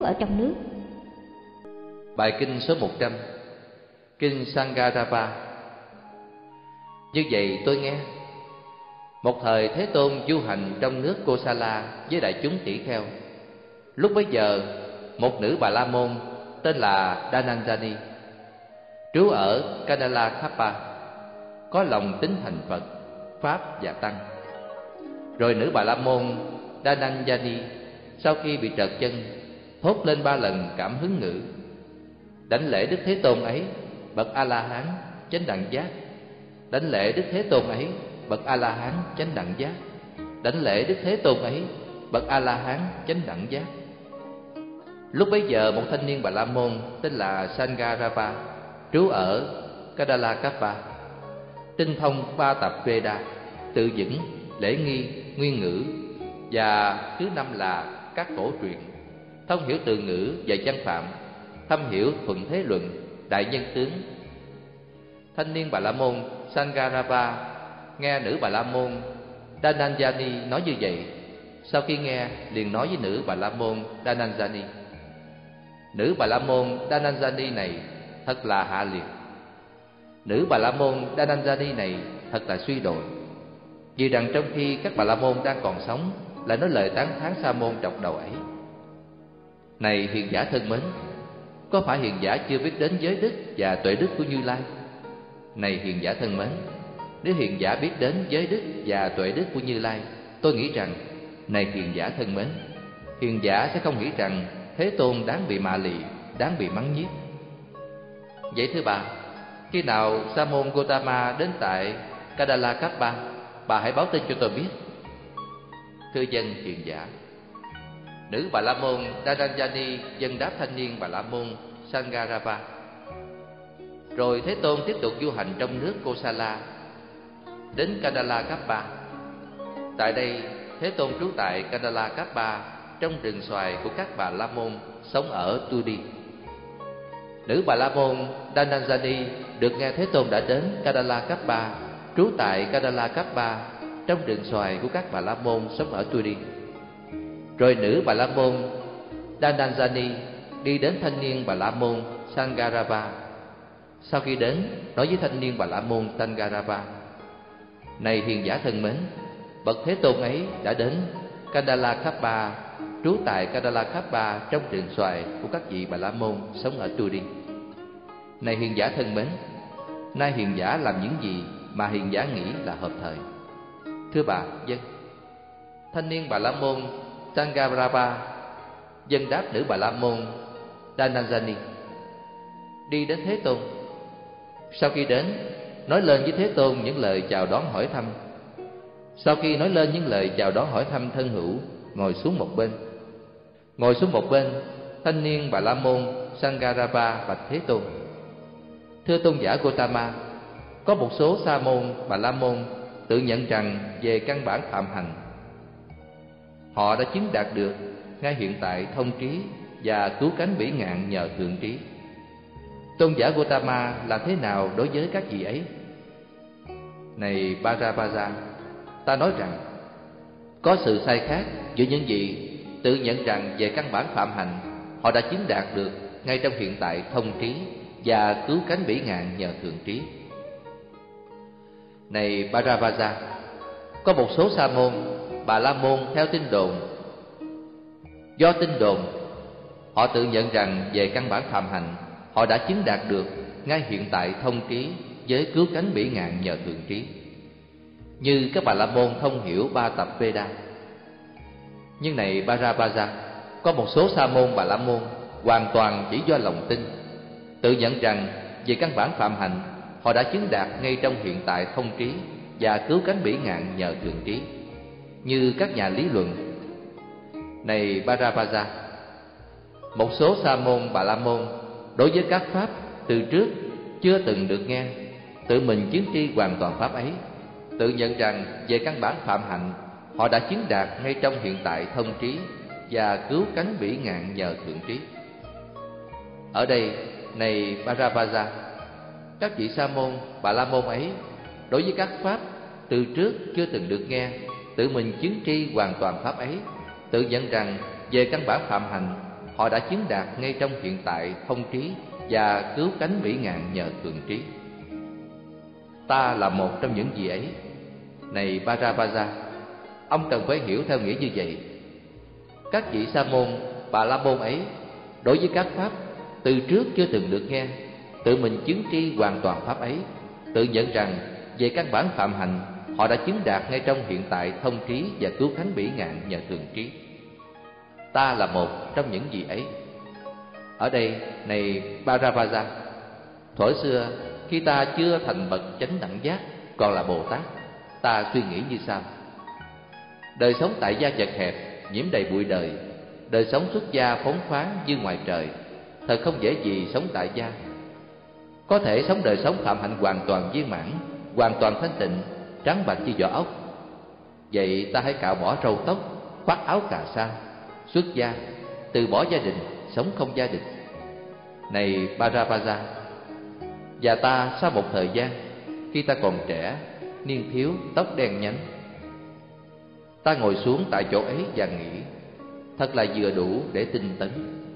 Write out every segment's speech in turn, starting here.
ở trong nước. Bài kinh số 100, Kinh Sangarapa. Như vậy tôi nghe, một thời Thế Tôn du hành trong nước Kosala với đại chúng tỷ kheo. Lúc bấy giờ, một nữ Bà La Môn tên là Dhananjani, trú ở Kadalakapa, có lòng tín thành Phật, Pháp và Tăng. Rồi nữ Bà La Môn Dhananjani sau khi bị trợt chân, thốt lên 3 lần cảm hứng ngữ: đảnh lễ Đức Thế Tôn ấy, bậc A La Hán chánh đẳng giác. Đảnh lễ Đức Thế Tôn ấy, bậc A La Hán chánh đẳng giác. Đảnh lễ Đức Thế Tôn ấy, bậc A La Hán chánh đẳng giác. Lúc bấy giờ một thanh niên Bà La Môn tên là Sangarapa, trú ở Kadalakapa, tinh thông 3 tập Veda, tự vững, lễ nghi, nguyên ngữ, và thứ 5 là các cổ truyện, thông hiểu từ ngữ và văn phạm, thâm hiểu thuận thế luận, đại nhân tướng. Thanh niên Bà La Môn Sangarapa nghe nữ Bà La Môn Dhananjani nói như vậy, sau khi nghe liền nói với nữ Bà La Môn Dhananjani: nữ Bà La Môn Dhananjani này thật là hạ liệt. Nữ Bà La Môn Dhananjani này thật là suy đồi. Vì rằng trong khi các Bà La Môn đang còn sống lại nói lời tán thán Sa môn trọc đầu ấy. Này hiền giả thân mến, có phải hiền giả chưa biết đến giới đức và tuệ đức của Như Lai? Này hiền giả thân mến, nếu hiền giả biết đến giới đức và tuệ đức của Như Lai, tôi nghĩ rằng, này hiền giả thân mến, hiền giả sẽ không nghĩ rằng Thế Tôn đáng bị mạ lị, đáng bị mắng nhiếc. Vậy thưa khi nào Sa môn Gotama đến tại Kadalakapa, bà hãy báo tin cho tôi biết. Thưa dân hiền giả. Nữ Bà La Môn Dhananjani dân đáp thanh niên Bà La Môn Sangarapa. Rồi Thế Tôn tiếp tục du hành trong nước Kosala, đến Kadalakapa. Tại đây Thế Tôn trú tại Kadalakapa, trong rừng xoài của các Bà La Môn sống ở Tudi. Nữ Bà La Môn Dhananjani được nghe Thế Tôn đã đến Kadalakapa, trú tại Kadalakapa, trong rừng xoài của các Bà La Môn sống ở Tudi. Rồi nữ Bà La Môn Dhananjani đi đến thanh niên Bà La Môn Sangarapa. Sau khi đến, nói với thanh niên Bà La Môn Sangarapa: này hiền giả thân mến, bậc Thế Tôn ấy đã đến Kadalakapa, trú tại Kadalakapa, trong rừng xoài của các vị Bà La Môn sống ở Tudi. Này hiền giả thân mến, nay hiền giả làm những gì mà hiền giả nghĩ là hợp thời? Thưa bà, dân. Thanh niên Bà La Môn Sangarapa dân đáp nữ Bà La Môn Dhananjani: đi đến Thế Tôn. Sau khi đến, nói lên với Thế Tôn những lời chào đón hỏi thăm. Sau khi nói lên những lời chào đón hỏi thăm thân hữu, ngồi xuống một bên. Ngồi xuống một bên, thanh niên Bà La Môn Sangarapa bạch Thế Tôn: thưa tôn giả Gotama, có một số sa môn Bà La Môn tự nhận rằng về căn bản phạm hành, họ đã chứng đạt được ngay hiện tại thông trí và cứu cánh bỉ ngạn nhờ thượng trí. Tôn giả Gotama làm thế nào đối với các vị ấy? Này Bharavaja, ta nói rằng có sự sai khác giữa những vị tự nhận rằng về căn bản phạm hành, họ đã chứng đạt được ngay trong hiện tại thông trí và cứu cánh bỉ ngạn nhờ thượng trí. Này Bharavaja, có một số sa môn Bà La Môn theo tin đồn. Do tin đồn, họ tự nhận rằng về căn bản phạm hành, họ đã chứng đạt được ngay hiện tại thông trí với cứu cánh bỉ ngạn nhờ thượng trí, như các Bà La Môn thông hiểu 3 tập Veda. Nhưng này Bharavaja, có một số sa môn Bà La Môn hoàn toàn chỉ do lòng tin, tự nhận rằng về căn bản phạm hành, họ đã chứng đạt ngay trong hiện tại thông trí và cứu cánh bỉ ngạn nhờ thượng trí, như các nhà lý luận. Này Bharavaja, một số sa môn Bà La Môn đối với các pháp từ trước chưa từng được nghe, tự mình chứng tri hoàn toàn pháp ấy, tự nhận rằng về căn bản phạm hạnh, họ đã chứng đạt ngay trong hiện tại thông trí và cứu cánh bỉ ngạn nhờ thượng trí. Ở đây, này Bharavaja, các vị sa môn Bà La Môn ấy đối với các pháp từ trước chưa từng được nghe, tự mình chứng tri hoàn toàn pháp ấy, tự nhận rằng về căn bản phạm hành, họ đã chứng đạt ngay trong hiện tại thông trí và cứu cánh bỉ ngạn nhờ thường trí. Ta là một trong những gì ấy. Này Bharavaja, ông cần phải hiểu theo nghĩa như vậy. Các vị sa môn, bà la môn ấy, đối với các pháp từ trước chưa từng được nghe, tự mình chứng tri hoàn toàn pháp ấy, tự nhận rằng về căn bản phạm hành họ đã chứng đạt ngay trong hiện tại thông trí và cứu cánh bỉ ngạn nhờ thường trí. Ta là một trong những gì ấy. Ở đây, này Bharavaja, thuở xưa khi ta chưa thành bậc chánh đẳng giác, còn là Bồ Tát, ta suy nghĩ như sau: đời sống tại gia chật hẹp, nhiễm đầy bụi đời, đời sống xuất gia phóng khoáng như ngoài trời, thật không dễ gì sống tại gia. Có thể sống đời sống phạm hạnh hoàn toàn viên mãn, hoàn toàn thanh tịnh, trắng bạch như vỏ ốc. Vậy ta hãy cạo bỏ râu tóc, khoác áo cà sa, xuất gia, từ bỏ gia đình, sống không gia đình. Này Bharavaja, và ta sau một thời gian, khi ta còn trẻ, niên thiếu, tóc đen nhánh, ta ngồi xuống tại chỗ ấy và nghĩ, thật là vừa đủ để tinh tấn.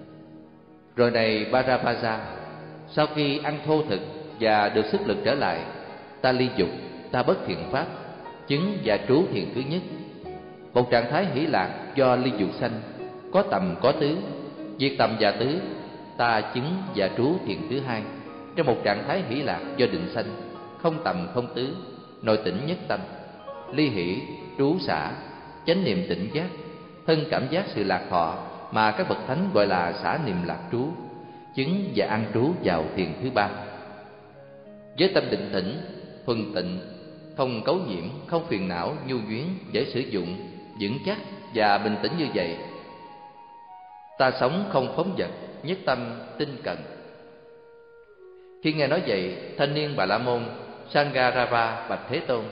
Rồi này Bharavaja, sau khi ăn thô thực và được sức lực trở lại, ta ly dục, ta bất thiện pháp, chứng và trú thiền thứ nhất, một trạng thái hỷ lạc do ly dục sanh, có tầm có tứ. Diệt tầm và tứ, ta chứng và trú thiền thứ hai, trong một trạng thái hỷ lạc do định sanh, không tầm không tứ, nội tỉnh nhất tâm, ly hỷ, trú xả, chánh niệm tỉnh giác, thân cảm giác sự lạc thọ mà các bậc thánh gọi là xả niệm lạc trú, chứng và an trú vào thiền thứ ba. Với tâm định tĩnh, thuần tịnh, không cấu nhiễm, không phiền não, nhu nhuyến, dễ sử dụng, vững chắc và bình tĩnh như vậy, ta sống không phóng dật, nhất tâm tinh cần. Khi nghe nói vậy, thanh niên Bà La Môn Sangarava bạch Thế Tôn: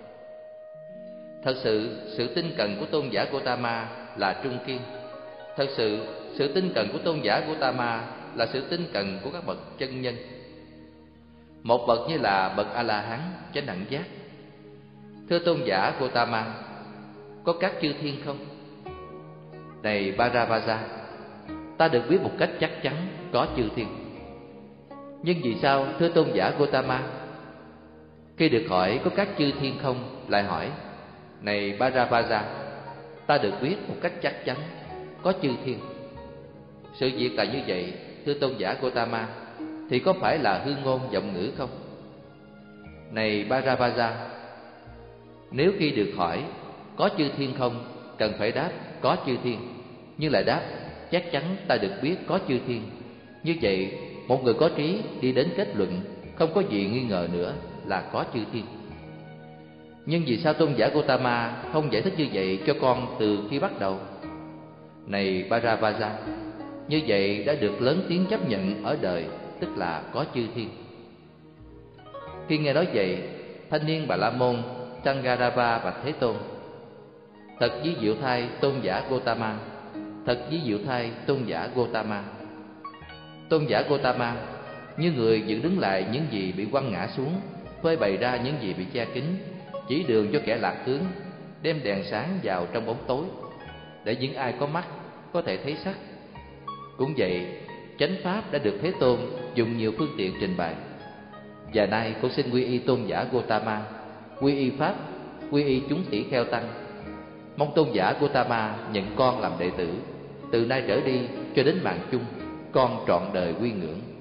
thật sự, sự tinh cần của tôn giả Gotama là trung kiên. Thật sự, sự tinh cần của tôn giả Gotama là sự tinh cần của các bậc chân nhân. Một bậc như là bậc A-la-hán, chánh đẳng giác. Thưa tôn giả Gotama, có các chư thiên không? Này Bharavaja, ta được biết một cách chắc chắn có chư thiên. Nhưng vì sao thưa tôn giả Gotama? Khi được hỏi có các chư thiên không, lại hỏi: này Bharavaja, ta được biết một cách chắc chắn có chư thiên. Sự việc là như vậy, thưa tôn giả Gotama, thì có phải là hư ngôn vọng ngữ không? Này Bharavaja, nếu khi được hỏi có chư thiên không, cần phải đáp có chư thiên, nhưng lại đáp chắc chắn ta được biết có chư thiên. Như vậy, một người có trí đi đến kết luận không có gì nghi ngờ nữa là có chư thiên. Nhưng vì sao tôn giả Gotama không giải thích như vậy cho con từ khi bắt đầu? Này Bharavaja, như vậy đã được lớn tiếng chấp nhận ở đời, tức là có chư thiên. Khi nghe nói vậy, thanh niên Bà La Môn Sangarava bạch Thế Tôn: thật ví diệu thay tôn giả Gotama, thật ví diệu thay tôn giả Gotama. Tôn giả Gotama, như người dựng đứng lại những gì bị quăng ngã xuống, phơi bày ra những gì bị che kín, chỉ đường cho kẻ lạc hướng, đem đèn sáng vào trong bóng tối, để những ai có mắt có thể thấy sắc. Cũng vậy, chánh pháp đã được Thế Tôn dùng nhiều phương tiện trình bày. Và nay con xin quy y tôn giả Gotama, quy y pháp, quy y chúng tỷ kheo tăng. Mong tôn giả Gotama nhận con làm đệ tử, từ nay trở đi cho đến mạng chung, con trọn đời quy ngưỡng.